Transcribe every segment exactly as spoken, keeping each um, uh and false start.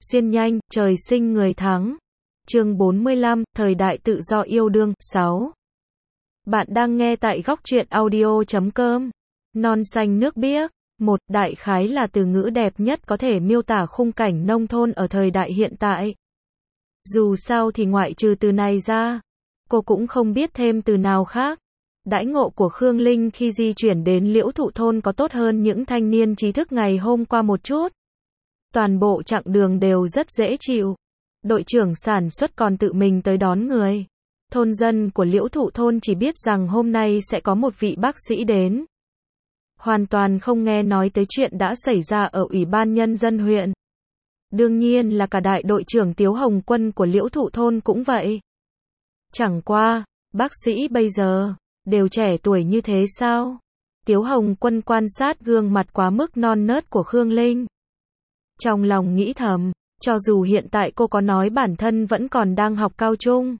Xuyên nhanh, trời sinh người thắng. Chương bốn mươi lăm, thời đại tự do yêu đương. sáu. Bạn đang nghe tại góc truyện audio chấm com. Non xanh nước biếc. Một, đại khái là từ ngữ đẹp nhất có thể miêu tả khung cảnh nông thôn ở thời đại hiện tại. Dù sao thì ngoại trừ từ này ra, cô cũng không biết thêm từ nào khác. Đãi ngộ của Khương Linh khi di chuyển đến Liễu Thụ thôn có tốt hơn những thanh niên trí thức ngày hôm qua một chút. Toàn bộ chặng đường đều rất dễ chịu. Đội trưởng sản xuất còn tự mình tới đón người. Thôn dân của Liễu Thụ thôn chỉ biết rằng hôm nay sẽ có một vị bác sĩ đến. Hoàn toàn không nghe nói tới chuyện đã xảy ra ở Ủy ban Nhân dân huyện. Đương nhiên là cả đại đội trưởng Tiếu Hồng Quân của Liễu Thụ thôn cũng vậy. Chẳng qua, bác sĩ bây giờ, đều trẻ tuổi như thế sao? Tiếu Hồng Quân quan sát gương mặt quá mức non nớt của Khương Linh. Trong lòng nghĩ thầm, cho dù hiện tại cô có nói bản thân vẫn còn đang học cao trung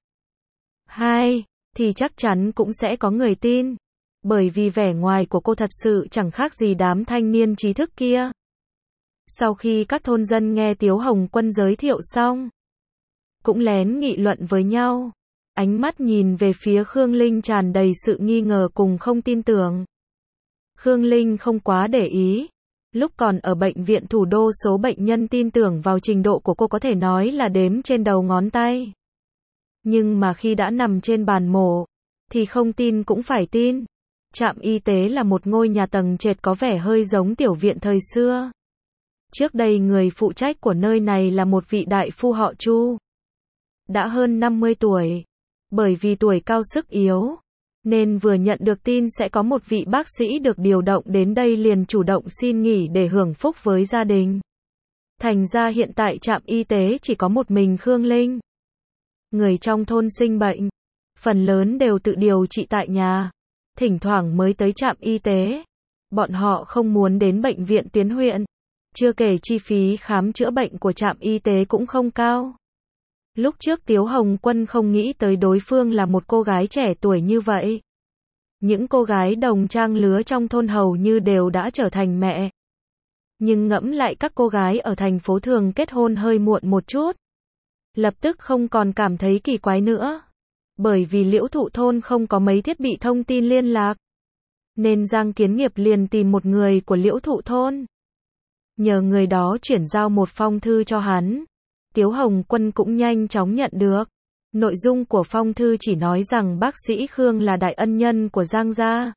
hai, thì chắc chắn cũng sẽ có người tin. Bởi vì vẻ ngoài của cô thật sự chẳng khác gì đám thanh niên trí thức kia. Sau khi các thôn dân nghe Tiếu Hồng Quân giới thiệu xong, cũng lén nghị luận với nhau. Ánh mắt nhìn về phía Khương Linh tràn đầy sự nghi ngờ cùng không tin tưởng. Khương Linh không quá để ý. Lúc còn ở bệnh viện thủ đô số bệnh nhân tin tưởng vào trình độ của cô có thể nói là đếm trên đầu ngón tay. Nhưng mà khi đã nằm trên bàn mổ, thì không tin cũng phải tin. Trạm y tế là một ngôi nhà tầng trệt có vẻ hơi giống tiểu viện thời xưa. Trước đây người phụ trách của nơi này là một vị đại phu họ Chu. Đã hơn năm mươi tuổi. Bởi vì tuổi cao sức yếu, nên vừa nhận được tin sẽ có một vị bác sĩ được điều động đến đây liền chủ động xin nghỉ để hưởng phúc với gia đình. Thành ra hiện tại trạm y tế chỉ có một mình Khương Linh. Người trong thôn sinh bệnh, phần lớn đều tự điều trị tại nhà, thỉnh thoảng mới tới trạm y tế. Bọn họ không muốn đến bệnh viện tuyến huyện, chưa kể chi phí khám chữa bệnh của trạm y tế cũng không cao. Lúc trước Tiếu Hồng Quân không nghĩ tới đối phương là một cô gái trẻ tuổi như vậy. Những cô gái đồng trang lứa trong thôn hầu như đều đã trở thành mẹ. Nhưng ngẫm lại các cô gái ở thành phố thường kết hôn hơi muộn một chút. Lập tức không còn cảm thấy kỳ quái nữa. Bởi vì Liễu Thụ thôn không có mấy thiết bị thông tin liên lạc. Nên Giang Kiến Nghiệp liền tìm một người của Liễu Thụ thôn. Nhờ người đó chuyển giao một phong thư cho hắn. Tiếu Hồng Quân cũng nhanh chóng nhận được. Nội dung của phong thư chỉ nói rằng bác sĩ Khương là đại ân nhân của Giang gia.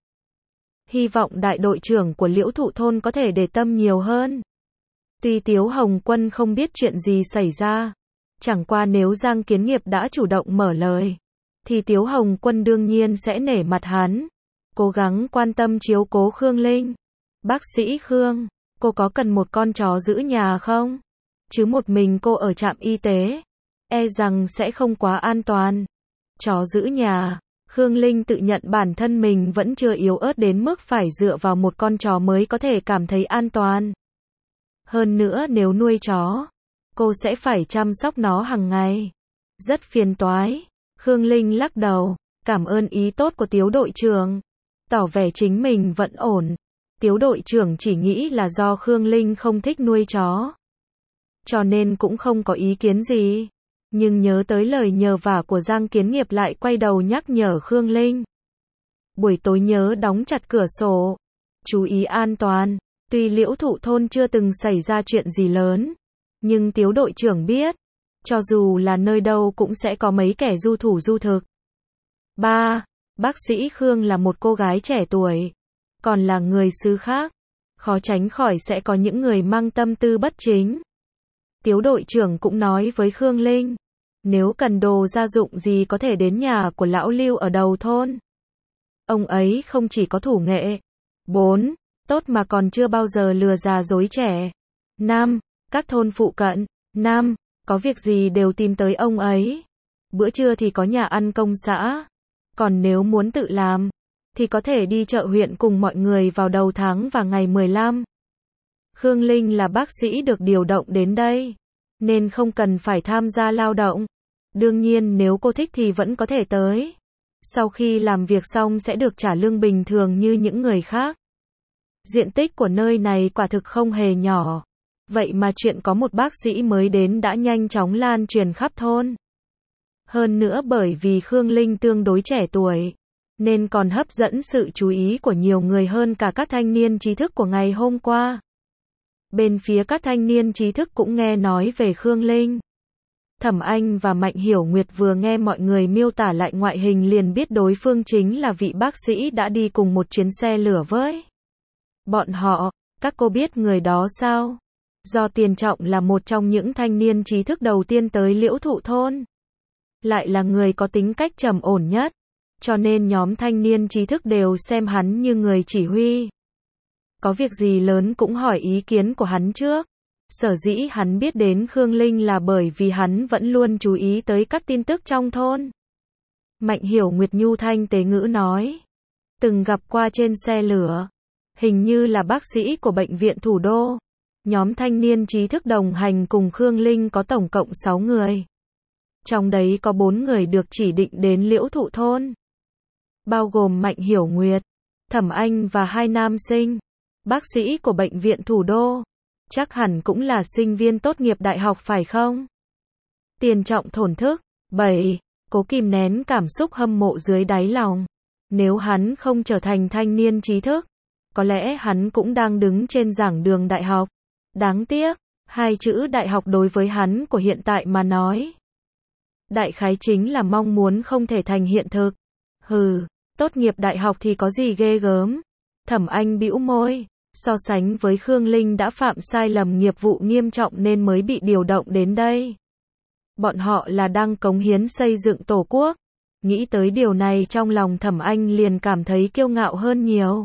Hy vọng đại đội trưởng của Liễu Thụ thôn có thể để tâm nhiều hơn. Tuy Tiếu Hồng Quân không biết chuyện gì xảy ra, chẳng qua nếu Giang Kiến Nghiệp đã chủ động mở lời, thì Tiếu Hồng Quân đương nhiên sẽ nể mặt hắn, cố gắng quan tâm chiếu cố Khương Linh. Bác sĩ Khương, cô có cần một con chó giữ nhà không? Chứ một mình cô ở trạm y tế, e rằng sẽ không quá an toàn. Chó giữ nhà, Khương Linh tự nhận bản thân mình vẫn chưa yếu ớt đến mức phải dựa vào một con chó mới có thể cảm thấy an toàn. Hơn nữa nếu nuôi chó, cô sẽ phải chăm sóc nó hàng ngày. Rất phiền toái. Khương Linh lắc đầu, cảm ơn ý tốt của Tiếu đội trưởng. Tỏ vẻ chính mình vẫn ổn. Tiếu đội trưởng chỉ nghĩ là do Khương Linh không thích nuôi chó, cho nên cũng không có ý kiến gì. Nhưng nhớ tới lời nhờ vả của Giang Kiến Nghiệp lại quay đầu nhắc nhở Khương Linh. Buổi tối nhớ đóng chặt cửa sổ. Chú ý an toàn. Tuy Liễu Thụ thôn chưa từng xảy ra chuyện gì lớn, nhưng Tiếu đội trưởng biết, cho dù là nơi đâu cũng sẽ có mấy kẻ du thủ du thực. ba. Bác sĩ Khương là một cô gái trẻ tuổi, còn là người xứ khác. Khó tránh khỏi sẽ có những người mang tâm tư bất chính. Tiếu đội trưởng cũng nói với Khương Linh, nếu cần đồ gia dụng gì có thể đến nhà của lão Lưu ở đầu thôn. Ông ấy không chỉ có thủ nghệ. bốn. Tốt mà còn chưa bao giờ lừa già dối trẻ. năm. Các thôn phụ cận. năm. Có việc gì đều tìm tới ông ấy. Bữa trưa thì có nhà ăn công xã. Còn nếu muốn tự làm, thì có thể đi chợ huyện cùng mọi người vào đầu tháng và ngày mười lăm. Khương Linh là bác sĩ được điều động đến đây, nên không cần phải tham gia lao động. Đương nhiên nếu cô thích thì vẫn có thể tới. Sau khi làm việc xong sẽ được trả lương bình thường như những người khác. Diện tích của nơi này quả thực không hề nhỏ. Vậy mà chuyện có một bác sĩ mới đến đã nhanh chóng lan truyền khắp thôn. Hơn nữa bởi vì Khương Linh tương đối trẻ tuổi, nên còn hấp dẫn sự chú ý của nhiều người hơn cả các thanh niên trí thức của ngày hôm qua. Bên phía các thanh niên trí thức cũng nghe nói về Khương Linh. Thẩm Anh và Mạnh Hiểu Nguyệt vừa nghe mọi người miêu tả lại ngoại hình liền biết đối phương chính là vị bác sĩ đã đi cùng một chuyến xe lửa với bọn họ. Các cô biết người đó sao? Do Tiền Trọng là một trong những thanh niên trí thức đầu tiên tới Liễu Thụ thôn, lại là người có tính cách trầm ổn nhất, cho nên nhóm thanh niên trí thức đều xem hắn như người chỉ huy. Có việc gì lớn cũng hỏi ý kiến của hắn trước. Sở dĩ hắn biết đến Khương Linh là bởi vì hắn vẫn luôn chú ý tới các tin tức trong thôn. Mạnh Hiểu Nguyệt nhu thanh tế ngữ nói. Từng gặp qua trên xe lửa. Hình như là bác sĩ của bệnh viện thủ đô. Nhóm thanh niên trí thức đồng hành cùng Khương Linh có tổng cộng sáu người. Trong đấy có bốn người được chỉ định đến Liễu Thụ thôn. Bao gồm Mạnh Hiểu Nguyệt, Thẩm Anh và hai nam sinh. Bác sĩ của bệnh viện thủ đô. Chắc hẳn cũng là sinh viên tốt nghiệp đại học phải không? Tiền Trọng thổn thức. bảy. Cố kìm nén cảm xúc hâm mộ dưới đáy lòng. Nếu hắn không trở thành thanh niên trí thức, có lẽ hắn cũng đang đứng trên giảng đường đại học. Đáng tiếc, hai chữ đại học đối với hắn của hiện tại mà nói. Đại khái chính là mong muốn không thể thành hiện thực. Hừ, tốt nghiệp đại học thì có gì ghê gớm. Thẩm Anh bĩu môi. So sánh với Khương Linh đã phạm sai lầm nghiệp vụ nghiêm trọng nên mới bị điều động đến đây. Bọn họ là đang cống hiến xây dựng Tổ quốc. Nghĩ tới điều này trong lòng Thẩm Anh liền cảm thấy kiêu ngạo hơn nhiều.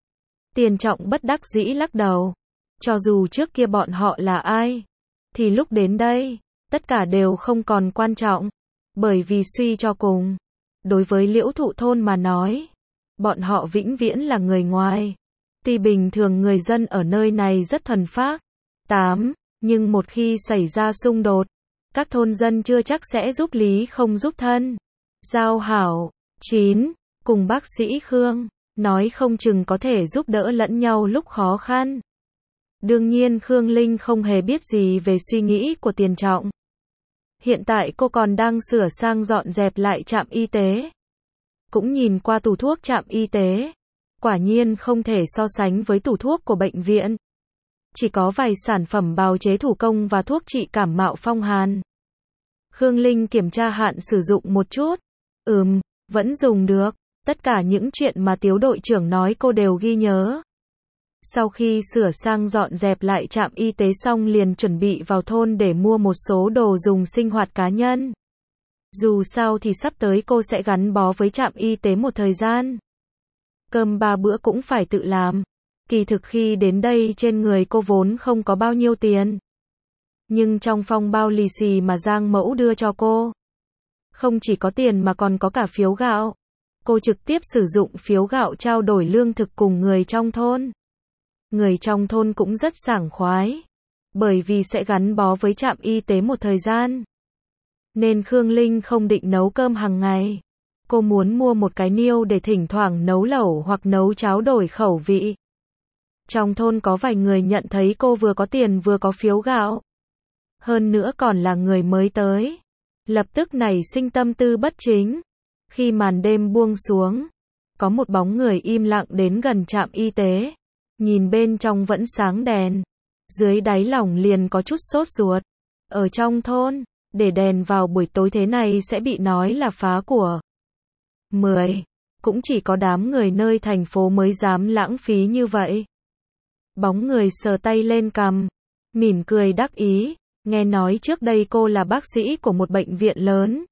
Tiền Trọng bất đắc dĩ lắc đầu. Cho dù trước kia bọn họ là ai, thì lúc đến đây, tất cả đều không còn quan trọng. Bởi vì suy cho cùng, đối với Liễu Thụ thôn mà nói, bọn họ vĩnh viễn là người ngoài. Tuy bình thường người dân ở nơi này rất thuần phác. tám. Nhưng một khi xảy ra xung đột, các thôn dân chưa chắc sẽ giúp lý không giúp thân. Giao hảo. chín. Cùng bác sĩ Khương, nói không chừng có thể giúp đỡ lẫn nhau lúc khó khăn. Đương nhiên Khương Linh không hề biết gì về suy nghĩ của Tiền Trọng. Hiện tại cô còn đang sửa sang dọn dẹp lại trạm y tế. Cũng nhìn qua tủ thuốc trạm y tế. Quả nhiên không thể so sánh với tủ thuốc của bệnh viện. Chỉ có vài sản phẩm bào chế thủ công và thuốc trị cảm mạo phong hàn. Khương Linh kiểm tra hạn sử dụng một chút. Ừm, vẫn dùng được. Tất cả những chuyện mà Tiếu đội trưởng nói cô đều ghi nhớ. Sau khi sửa sang dọn dẹp lại trạm y tế xong liền chuẩn bị vào thôn để mua một số đồ dùng sinh hoạt cá nhân. Dù sao thì sắp tới cô sẽ gắn bó với trạm y tế một thời gian. Cơm ba bữa cũng phải tự làm. Kỳ thực khi đến đây trên người cô vốn không có bao nhiêu tiền. Nhưng trong phong bao lì xì mà Giang Mẫu đưa cho cô, không chỉ có tiền mà còn có cả phiếu gạo. Cô trực tiếp sử dụng phiếu gạo trao đổi lương thực cùng người trong thôn. Người trong thôn cũng rất sảng khoái, bởi vì sẽ gắn bó với trạm y tế một thời gian. Nên Khương Linh không định nấu cơm hàng ngày. Cô muốn mua một cái niêu để thỉnh thoảng nấu lẩu hoặc nấu cháo đổi khẩu vị. Trong thôn có vài người nhận thấy cô vừa có tiền vừa có phiếu gạo. Hơn nữa còn là người mới tới. Lập tức nảy sinh tâm tư bất chính. Khi màn đêm buông xuống, có một bóng người im lặng đến gần trạm y tế. Nhìn bên trong vẫn sáng đèn. Dưới đáy lòng liền có chút sốt ruột. Ở trong thôn, để đèn vào buổi tối thế này sẽ bị nói là phá của. mười. Cũng chỉ có đám người nơi thành phố mới dám lãng phí như vậy. Bóng người sờ tay lên cằm, mỉm cười đắc ý. Nghe nói trước đây cô là bác sĩ của một bệnh viện lớn.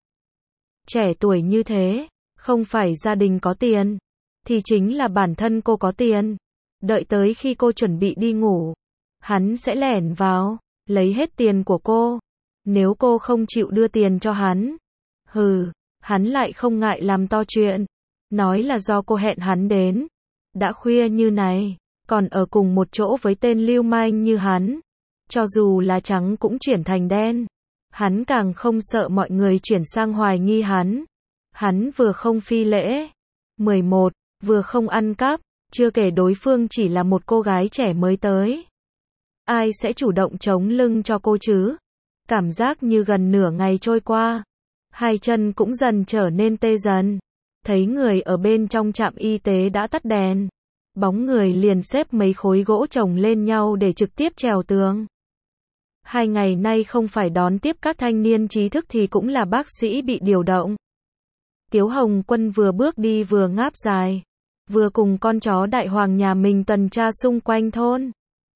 Trẻ tuổi như thế, không phải gia đình có tiền, thì chính là bản thân cô có tiền. Đợi tới khi cô chuẩn bị đi ngủ, hắn sẽ lẻn vào, lấy hết tiền của cô. Nếu cô không chịu đưa tiền cho hắn, hừ, hắn lại không ngại làm to chuyện. Nói là do cô hẹn hắn đến. Đã khuya như này, còn ở cùng một chỗ với tên lưu manh như hắn. Cho dù là trắng cũng chuyển thành đen. Hắn càng không sợ mọi người chuyển sang hoài nghi hắn. Hắn vừa không phi lễ. mười một. Vừa không ăn cắp. Chưa kể đối phương chỉ là một cô gái trẻ mới tới. ai sẽ chủ động chống lưng cho cô chứ? Cảm giác như gần nửa ngày trôi qua, hai chân cũng dần trở nên tê dần. Thấy người ở bên trong trạm y tế đã tắt đèn, bóng người liền xếp mấy khối gỗ chồng lên nhau để trực tiếp trèo tường. Hai ngày nay không phải đón tiếp các thanh niên trí thức thì cũng là bác sĩ bị điều động. Tiếu Hồng Quân vừa bước đi vừa ngáp dài, vừa cùng con chó đại hoàng nhà mình tuần tra xung quanh thôn,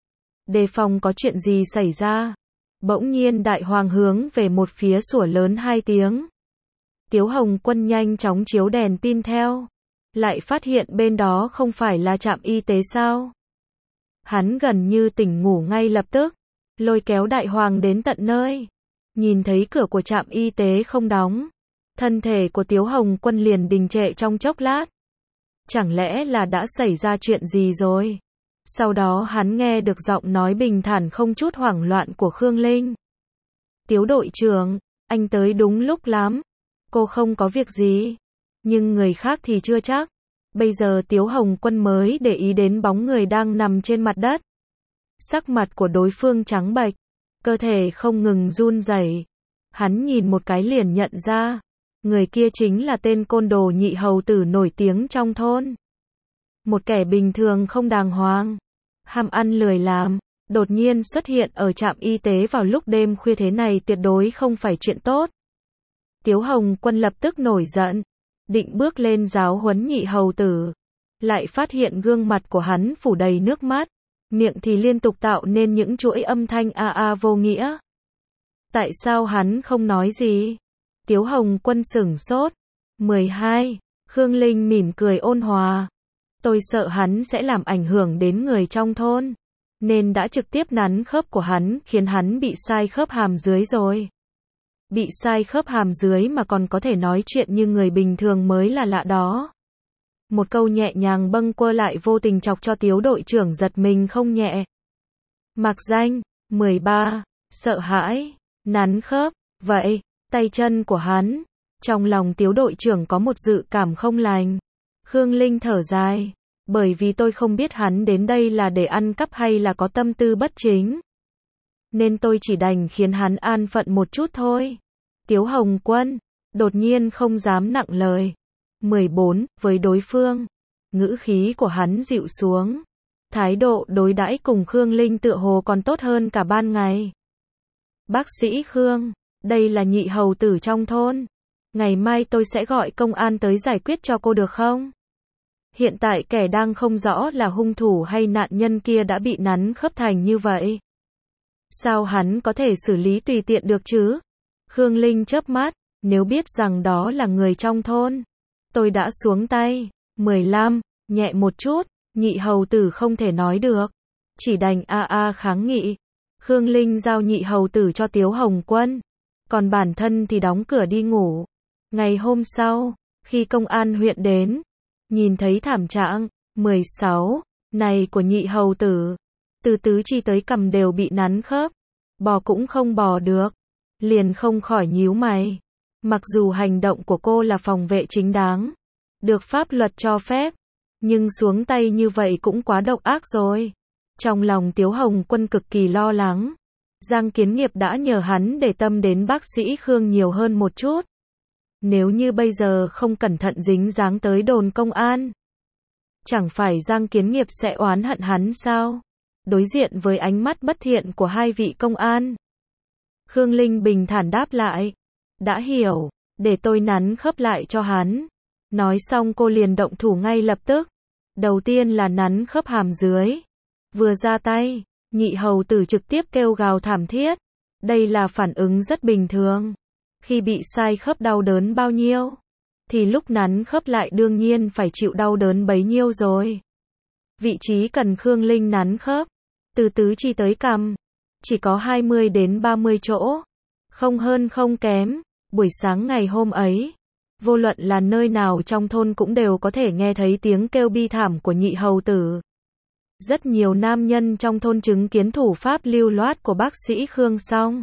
đề phòng có chuyện gì xảy ra. Bỗng nhiên đại hoàng hướng về một phía sủa lớn hai tiếng. Tiếu Hồng Quân nhanh chóng chiếu đèn pin theo, lại phát hiện bên đó không phải là trạm y tế sao. Hắn gần như tỉnh ngủ ngay lập tức, lôi kéo đại hoàng đến tận nơi. Nhìn thấy cửa của trạm y tế không đóng, thân thể của Tiếu Hồng Quân liền đình trệ trong chốc lát. Chẳng lẽ là đã xảy ra chuyện gì rồi? Sau đó hắn nghe được giọng nói bình thản không chút hoảng loạn của Khương Linh. Tiếu đội trưởng, anh tới đúng lúc lắm. Cô không có việc gì. Nhưng người khác thì chưa chắc. Bây giờ Tiếu Hồng Quân mới để ý đến bóng người đang nằm trên mặt đất. Sắc mặt của đối phương trắng bệch, cơ thể không ngừng run rẩy. Hắn nhìn một cái liền nhận ra, người kia chính là tên côn đồ Nhị hầu tử nổi tiếng trong thôn. Một kẻ bình thường không đàng hoàng, ham ăn lười làm, đột nhiên xuất hiện ở trạm y tế vào lúc đêm khuya thế này tuyệt đối không phải chuyện tốt. Tiếu Hồng Quân lập tức nổi giận, định bước lên giáo huấn Nhị hầu tử, lại phát hiện gương mặt của hắn phủ đầy nước mắt, miệng thì liên tục tạo nên những chuỗi âm thanh a a vô nghĩa. Tại sao hắn không nói gì? Tiếu Hồng Quân sửng sốt. mười hai. Khương Linh mỉm cười ôn hòa. Tôi sợ hắn sẽ làm ảnh hưởng đến người trong thôn, nên đã trực tiếp nắn khớp của hắn, khiến hắn bị sai khớp hàm dưới rồi. Bị sai khớp hàm dưới mà còn có thể nói chuyện như người bình thường mới là lạ đó. Một câu nhẹ nhàng bâng quơ lại vô tình chọc cho Tiếu đội trưởng giật mình không nhẹ. Mạc danh. mười ba. Sợ hãi. Nắn khớp. Vậy, tay chân của hắn. Trong lòng Tiếu đội trưởng có một dự cảm không lành. Khương Linh thở dài. Bởi vì tôi không biết hắn đến đây là để ăn cắp hay là có tâm tư bất chính, nên tôi chỉ đành khiến hắn an phận một chút thôi. Tiếu Hồng Quân đột nhiên không dám nặng lời. mười bốn. Với đối phương, ngữ khí của hắn dịu xuống, thái độ đối đãi cùng Khương Linh tựa hồ còn tốt hơn cả ban ngày. Bác sĩ Khương, đây là Nhị hầu tử trong thôn. Ngày mai tôi sẽ gọi công an tới giải quyết cho cô được không? Hiện tại kẻ đang không rõ là hung thủ hay nạn nhân kia đã bị nắn khớp thành như vậy. Sao hắn có thể xử lý tùy tiện được chứ? Khương Linh chớp mắt, nếu biết rằng đó là người trong thôn, tôi đã xuống tay. mười lăm. Nhẹ một chút, Nhị hầu tử không thể nói được, chỉ đành a a kháng nghị. Khương Linh giao Nhị hầu tử cho Tiếu Hồng Quân, còn bản thân thì đóng cửa đi ngủ. Ngày hôm sau, khi công an huyện đến, nhìn thấy thảm trạng mười sáu. Này của Nhị hầu tử, từ tứ chi tới cằm đều bị nắn khớp, bò cũng không bò được, liền không khỏi nhíu mày. Mặc dù hành động của cô là phòng vệ chính đáng, được pháp luật cho phép, nhưng xuống tay như vậy cũng quá độc ác rồi. Trong lòng Tiếu Hồng Quân cực kỳ lo lắng. Giang Kiến Nghiệp đã nhờ hắn để tâm đến bác sĩ Khương nhiều hơn một chút. Nếu như bây giờ không cẩn thận dính dáng tới đồn công an, chẳng phải Giang Kiến Nghiệp sẽ oán hận hắn sao? Đối diện với ánh mắt bất thiện của hai vị công an, Khương Linh bình thản đáp lại. Đã hiểu, để tôi nắn khớp lại cho hắn. Nói xong cô liền động thủ ngay lập tức. Đầu tiên là nắn khớp hàm dưới. Vừa ra tay, Nhị hầu tử trực tiếp kêu gào thảm thiết. Đây là phản ứng rất bình thường. Khi bị sai khớp đau đớn bao nhiêu, thì lúc nắn khớp lại đương nhiên phải chịu đau đớn bấy nhiêu rồi. Vị trí cần Khương Linh nắn khớp, từ tứ chi tới cằm, chỉ có hai mươi đến ba mươi chỗ, không hơn không kém. Buổi sáng ngày hôm ấy, vô luận là nơi nào trong thôn cũng đều có thể nghe thấy tiếng kêu bi thảm của Nhị hầu tử. Rất nhiều nam nhân trong thôn chứng kiến thủ pháp lưu loát của bác sĩ Khương xong,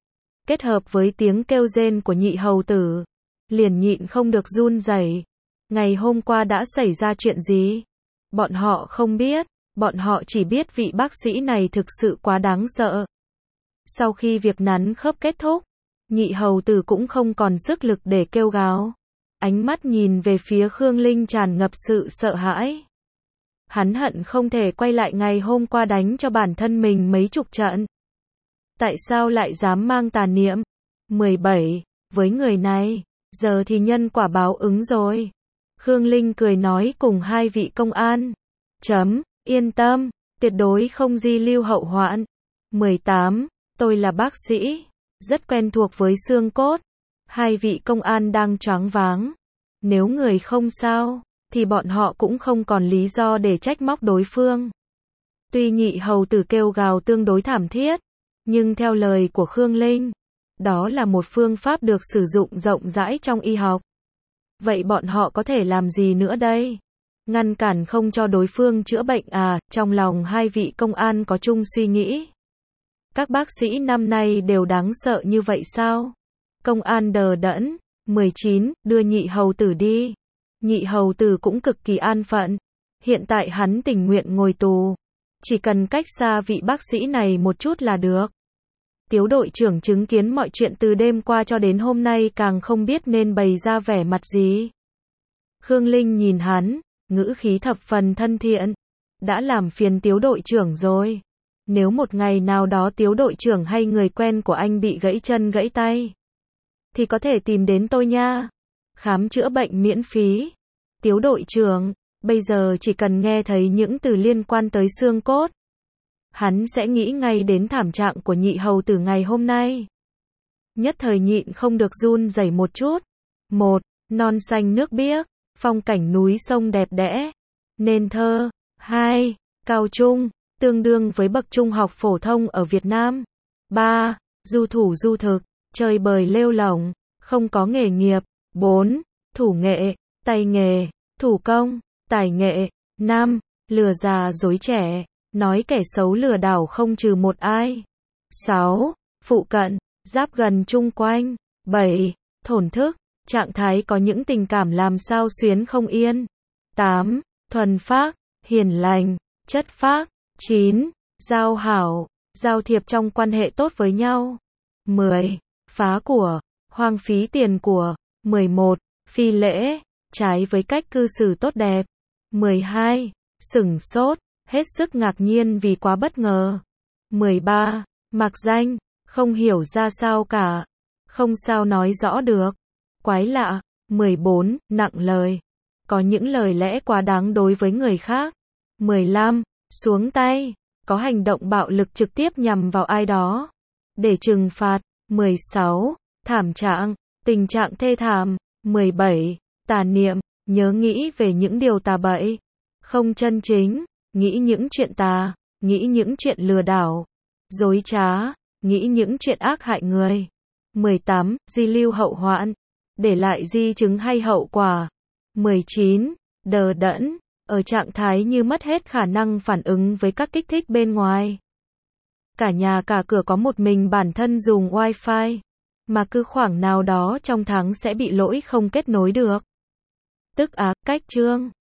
kết hợp với tiếng kêu rên của Nhị hầu tử, liền nhịn không được run rẩy. Ngày hôm qua đã xảy ra chuyện gì? Bọn họ không biết, Bọn họ chỉ biết vị bác sĩ này thực sự quá đáng sợ. Sau khi việc nắn khớp kết thúc, Nhị hầu tử cũng không còn sức lực để kêu gào. Ánh mắt nhìn về phía Khương Linh tràn ngập sự sợ hãi. Hắn hận không thể quay lại ngày hôm qua đánh cho bản thân mình mấy chục trận. Tại sao lại dám mang tà niệm? mười bảy. Với người này, giờ thì nhân quả báo ứng rồi. Khương Linh cười nói cùng hai vị công an. Chấm, yên tâm, tuyệt đối không di lưu hậu hoạn. mười tám. Tôi là bác sĩ, rất quen thuộc với xương cốt. Hai vị công an đang choáng váng. Nếu người không sao, thì bọn họ cũng không còn lý do để trách móc đối phương. Tuy Nhị hầu tử kêu gào tương đối thảm thiết, nhưng theo lời của Khương Linh, đó là một phương pháp được sử dụng rộng rãi trong y học. Vậy bọn họ có thể làm gì nữa đây? Ngăn cản không cho đối phương chữa bệnh à? Trong lòng hai vị công an có chung suy nghĩ. Các bác sĩ năm nay đều đáng sợ như vậy sao? Công an đờ đẫn. mười chín. Đưa Nhị hầu tử đi. Nhị hầu tử cũng cực kỳ an phận. Hiện tại hắn tình nguyện ngồi tù. Chỉ cần cách xa vị bác sĩ này một chút là được. Tiếu đội trưởng chứng kiến mọi chuyện từ đêm qua cho đến hôm nay càng không biết nên bày ra vẻ mặt gì. Khương Linh nhìn hắn, ngữ khí thập phần thân thiện. Đã làm phiền Tiếu đội trưởng rồi. Nếu một ngày nào đó Tiếu đội trưởng hay người quen của anh bị gãy chân gãy tay, thì có thể tìm đến tôi nha. Khám chữa bệnh miễn phí. Tiếu đội trưởng, bây giờ chỉ cần nghe thấy những từ liên quan tới xương cốt, hắn sẽ nghĩ ngay đến thảm trạng của Nhị hầu tử ngày hôm nay. Nhất thời nhịn không được run rẩy một chút. Một. Non xanh nước biếc, phong cảnh núi sông đẹp đẽ, nên thơ. Hai. Cao trung, tương đương với bậc trung học phổ thông ở Việt Nam. Ba. Du thủ du thực, chơi bời lêu lổng, không có nghề nghiệp. Bốn. Thủ nghệ, tay nghề, thủ công, tài nghệ. Năm. Lừa già dối trẻ, nói kẻ xấu lừa đảo không trừ một ai. Sáu. Phụ cận, giáp gần chung quanh. Bảy. Thổn thức, trạng thái có những tình cảm làm sao xuyến không yên. Tám. Thuần phác, hiền lành, chất phác. Chín. Giao hảo, giao thiệp trong quan hệ tốt với nhau. Mười. Phá của, hoang phí tiền của. Mười một. Phi lễ, trái với cách cư xử tốt đẹp. Mười hai. Sửng sốt, hết sức ngạc nhiên vì quá bất ngờ. Mười ba. Mặc danh, không hiểu ra sao cả. Không sao nói rõ được. Quái lạ. Mười bốn. Nặng lời, có những lời lẽ quá đáng đối với người khác. Mười lăm. Xuống tay, có hành động bạo lực trực tiếp nhằm vào ai đó để trừng phạt. Mười sáu. Thảm trạng, tình trạng thê thảm. Mười bảy. Tà niệm, nhớ nghĩ về những điều tà bậy, không chân chính, nghĩ những chuyện tà, nghĩ những chuyện lừa đảo, dối trá, nghĩ những chuyện ác hại người. Mười tám. Di lưu hậu hoạn, để lại di chứng hay hậu quả. Mười chín. Đờ đẫn, ở trạng thái như mất hết khả năng phản ứng với các kích thích bên ngoài. Cả nhà cả cửa có một mình bản thân dùng wifi, mà cứ khoảng nào đó trong tháng sẽ bị lỗi không kết nối được. Tức á, cách chương.